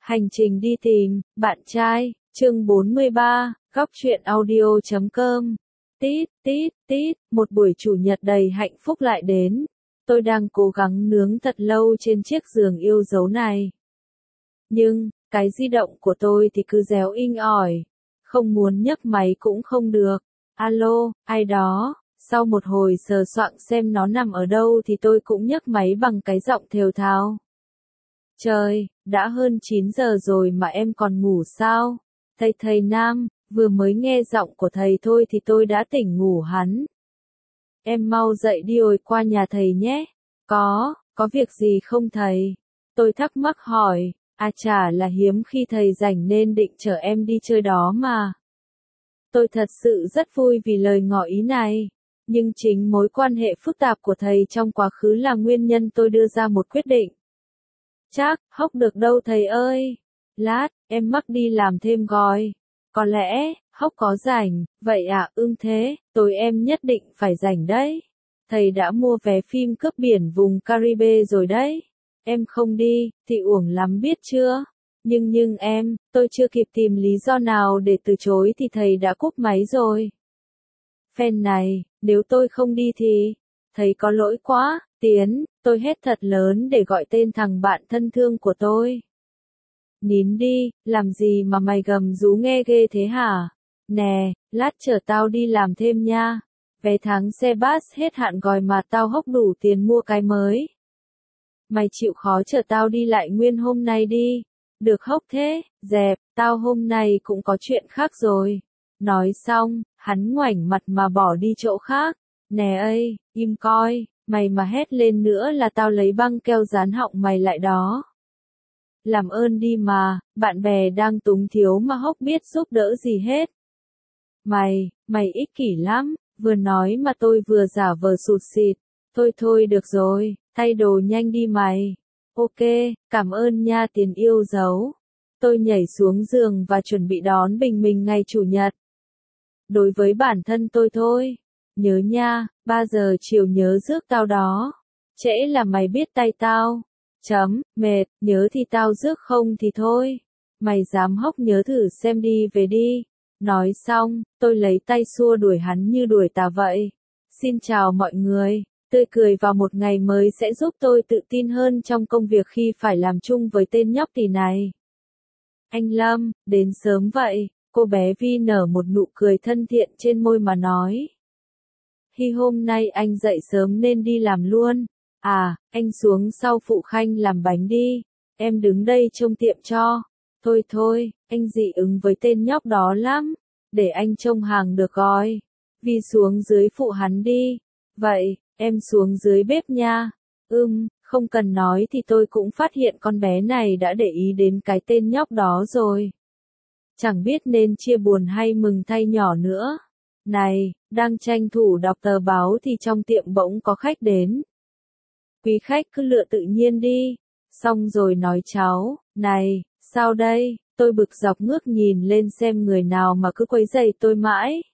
Hành trình đi tìm bạn trai, chương 43, góc truyện audio.com. Tít, tít, tít, một buổi chủ nhật đầy hạnh phúc lại đến. Tôi đang cố gắng nướng thật lâu trên chiếc giường yêu dấu này. Nhưng, cái di động của tôi thì cứ réo inh ỏi. Không muốn nhấc máy cũng không được. Alo, ai đó? Sau một hồi sờ soạng xem nó nằm ở đâu thì tôi cũng nhấc máy bằng cái giọng thều thào. Trời, đã hơn 9 giờ rồi mà em còn ngủ sao? Thầy Nam, vừa mới nghe giọng của thầy thôi thì tôi đã tỉnh ngủ hắn. Em mau dậy đi rồi qua nhà thầy nhé. Có việc gì không thầy? Tôi thắc mắc hỏi, chả là hiếm khi thầy rảnh nên định chở em đi chơi đó mà. Tôi thật sự rất vui vì lời ngỏ ý này. Nhưng chính mối quan hệ phức tạp của thầy trong quá khứ là nguyên nhân tôi đưa ra một quyết định. Chắc, hốc được đâu thầy ơi. Lát, em mắc đi làm thêm gói. Có lẽ, hốc có rảnh, vậy à, thế, tối em nhất định phải rảnh đấy. Thầy đã mua vé phim cướp biển vùng Caribe rồi đấy. Em không đi, thì uổng lắm biết chưa? Nhưng tôi chưa kịp tìm lý do nào để từ chối thì thầy đã cúp máy rồi. Phen này, nếu tôi không đi thì, thầy có lỗi quá, Tiến, tôi hét thật lớn để gọi tên thằng bạn thân thương của tôi. Nín đi, làm gì mà mày gầm rú nghe ghê thế hả? Nè, lát chở tao đi làm thêm nha. Vé tháng xe bus hết hạn rồi mà tao hốc đủ tiền mua cái mới. Mày chịu khó chở tao đi lại nguyên hôm nay đi. Được hốc thế, dẹp, tao hôm nay cũng có chuyện khác rồi. Nói xong, hắn ngoảnh mặt mà bỏ đi chỗ khác. Nè ơi, im coi, mày mà hét lên nữa là tao lấy băng keo dán họng mày lại đó. Làm ơn đi mà, bạn bè đang túng thiếu mà hốc biết giúp đỡ gì hết. Mày ích kỷ lắm, vừa nói mà tôi vừa giả vờ sụt sịt. Thôi được rồi, thay đồ nhanh đi mày. Ok, cảm ơn nha Tiền yêu dấu. Tôi nhảy xuống giường và chuẩn bị đón bình minh ngày chủ nhật. Đối với bản thân tôi thôi. Nhớ nha, 3 giờ chiều nhớ rước tao đó. Trễ là mày biết tay tao. Mệt, nhớ thì tao rước không thì thôi. Mày dám hốc nhớ thử xem đi về đi. Nói xong, tôi lấy tay xua đuổi hắn như đuổi tà vậy. Xin chào mọi người, tươi cười vào một ngày mới sẽ giúp tôi tự tin hơn trong công việc khi phải làm chung với tên nhóc tỳ này. Anh Lâm, đến sớm vậy, cô bé Vi nở một nụ cười thân thiện trên môi mà nói. Hôm nay anh dậy sớm nên đi làm luôn. Anh xuống sau phụ Khanh làm bánh đi. Em đứng đây trông tiệm cho. Thôi, anh dị ứng với tên nhóc đó lắm. Để anh trông hàng được rồi. Vi xuống dưới phụ hắn đi. Vậy, em xuống dưới bếp nha. Không cần nói thì tôi cũng phát hiện con bé này đã để ý đến cái tên nhóc đó rồi. Chẳng biết nên chia buồn hay mừng thay nhỏ nữa. Này, đang tranh thủ đọc tờ báo thì trong tiệm bỗng có khách đến. Quý khách cứ lựa tự nhiên đi. Xong rồi nói cháu, này, sao đây? Tôi bực dọc ngước nhìn lên xem người nào mà cứ quấy rầy tôi mãi.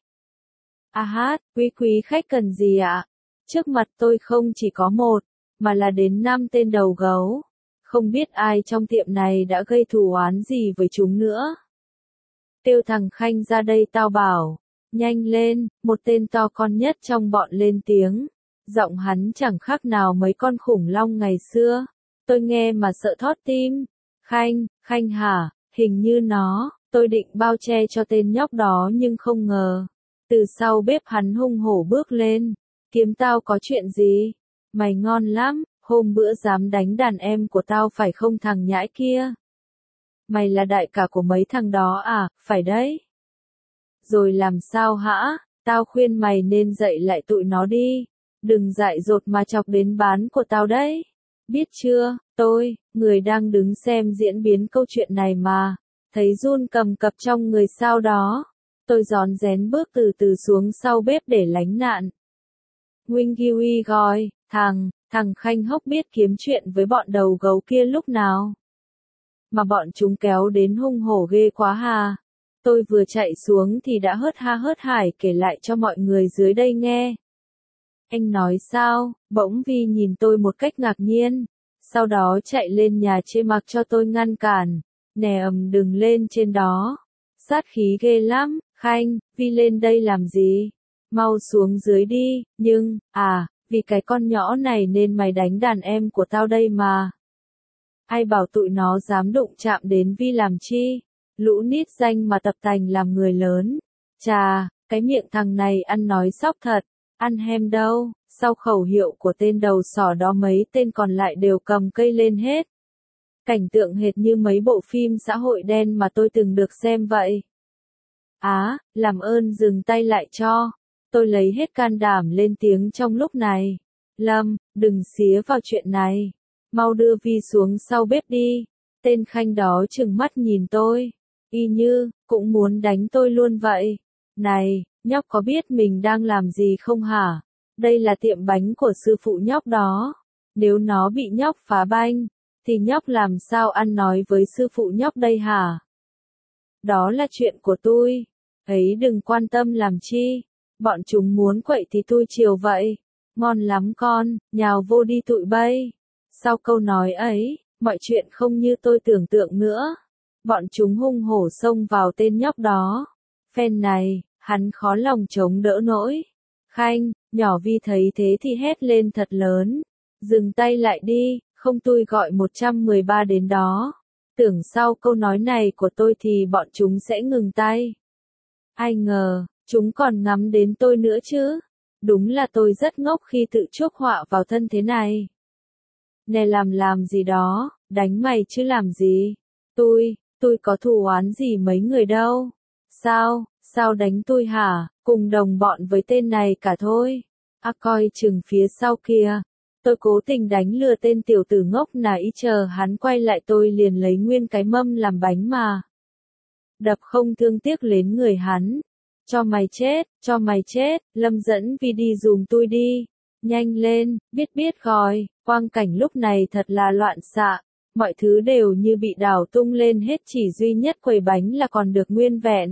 Quý khách cần gì ạ? Trước mặt tôi không chỉ có một, mà là đến 5 tên đầu gấu. Không biết ai trong tiệm này đã gây thù oán gì với chúng nữa. Kêu thằng Khanh ra đây tao bảo. Nhanh lên, một tên to con nhất trong bọn lên tiếng. Giọng hắn chẳng khác nào mấy con khủng long ngày xưa. Tôi nghe mà sợ thót tim. Khanh hả, hình như nó, tôi định bao che cho tên nhóc đó nhưng không ngờ. Từ sau bếp hắn hung hổ bước lên. Kiếm tao có chuyện gì? Mày ngon lắm, hôm bữa dám đánh đàn em của tao phải không thằng nhãi kia? Mày là đại ca của mấy thằng đó à, phải đấy. Rồi làm sao hả? Tao khuyên mày nên dạy lại tụi nó đi. Đừng dại dột mà chọc đến bán của tao đấy. Biết chưa, tôi, người đang đứng xem diễn biến câu chuyện này mà. Thấy run cầm cập trong người sao đó. Tôi rón rén bước từ từ xuống sau bếp để lánh nạn. Wing Kiwi gọi, thằng Khanh hốc biết kiếm chuyện với bọn đầu gấu kia lúc nào. Mà bọn chúng kéo đến hung hổ ghê quá hà. Tôi vừa chạy xuống thì đã hớt ha hớt hải kể lại cho mọi người dưới đây nghe. Anh nói sao? Bỗng Vi nhìn tôi một cách ngạc nhiên. Sau đó chạy lên nhà chê mặc cho tôi ngăn cản. Nè đừng lên trên đó. Sát khí ghê lắm, Khanh, Vi lên đây làm gì? Mau xuống dưới đi, nhưng, vì cái con nhỏ này nên mày đánh đàn em của tao đây mà. Ai bảo tụi nó dám đụng chạm đến Vi làm chi? Lũ nít danh mà tập tành làm người lớn. Chà, cái miệng thằng này ăn nói sóc thật, ăn hem đâu, sau khẩu hiệu của tên đầu sỏ đó mấy tên còn lại đều cầm cây lên hết. Cảnh tượng hệt như mấy bộ phim xã hội đen mà tôi từng được xem vậy. Làm ơn dừng tay lại cho. Tôi lấy hết can đảm lên tiếng trong lúc này. Lâm, đừng xía vào chuyện này. Mau đưa Vi xuống sau bếp đi. Tên Khanh đó trừng mắt nhìn tôi. Y như, cũng muốn đánh tôi luôn vậy. Này, nhóc có biết mình đang làm gì không hả? Đây là tiệm bánh của sư phụ nhóc đó. Nếu nó bị nhóc phá banh, thì nhóc làm sao ăn nói với sư phụ nhóc đây hả? Đó là chuyện của tôi. Ấy đừng quan tâm làm chi. Bọn chúng muốn quậy thì tôi chiều vậy. Ngon lắm con, nhào vô đi tụi bay. Sau câu nói ấy, mọi chuyện không như tôi tưởng tượng nữa. Bọn chúng hung hổ xông vào tên nhóc đó. Phen này, hắn khó lòng chống đỡ nổi. Khanh, nhỏ Vi thấy thế thì hét lên thật lớn. Dừng tay lại đi, không tôi gọi 113 đến đó. Tưởng sau câu nói này của tôi thì bọn chúng sẽ ngừng tay. Ai ngờ, chúng còn ngắm đến tôi nữa chứ. Đúng là tôi rất ngốc khi tự chuốc họa vào thân thế này. Nè làm gì đó, đánh mày chứ làm gì. Tôi có thù oán gì mấy người đâu. Sao đánh tôi hả, cùng đồng bọn với tên này cả thôi. Coi chừng phía sau kia. Tôi cố tình đánh lừa tên tiểu tử ngốc này chờ hắn quay lại tôi liền lấy nguyên cái mâm làm bánh mà. Đập không thương tiếc lên người hắn. Cho mày chết, Lâm dẫn Vi đi giùm tôi đi. Nhanh lên, biết gọi, quang cảnh lúc này thật là loạn xạ. Mọi thứ đều như bị đảo tung lên hết chỉ duy nhất quầy bánh là còn được nguyên vẹn.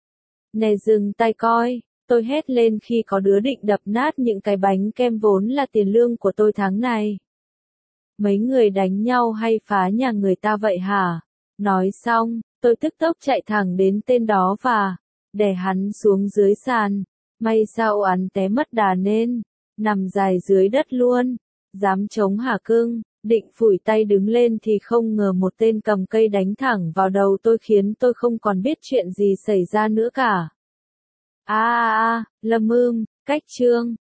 Nè dừng tay coi, tôi hét lên khi có đứa định đập nát những cái bánh kem vốn là tiền lương của tôi tháng này. Mấy người đánh nhau hay phá nhà người ta vậy hả? Nói xong, tôi tức tốc chạy thẳng đến tên đó và đè hắn xuống dưới sàn. May sao hắn té mất đà nên nằm dài dưới đất luôn. Dám chống hả cưng? Định phủi tay đứng lên thì không ngờ một tên cầm cây đánh thẳng vào đầu tôi khiến tôi không còn biết chuyện gì xảy ra nữa cả. Lâm cách chương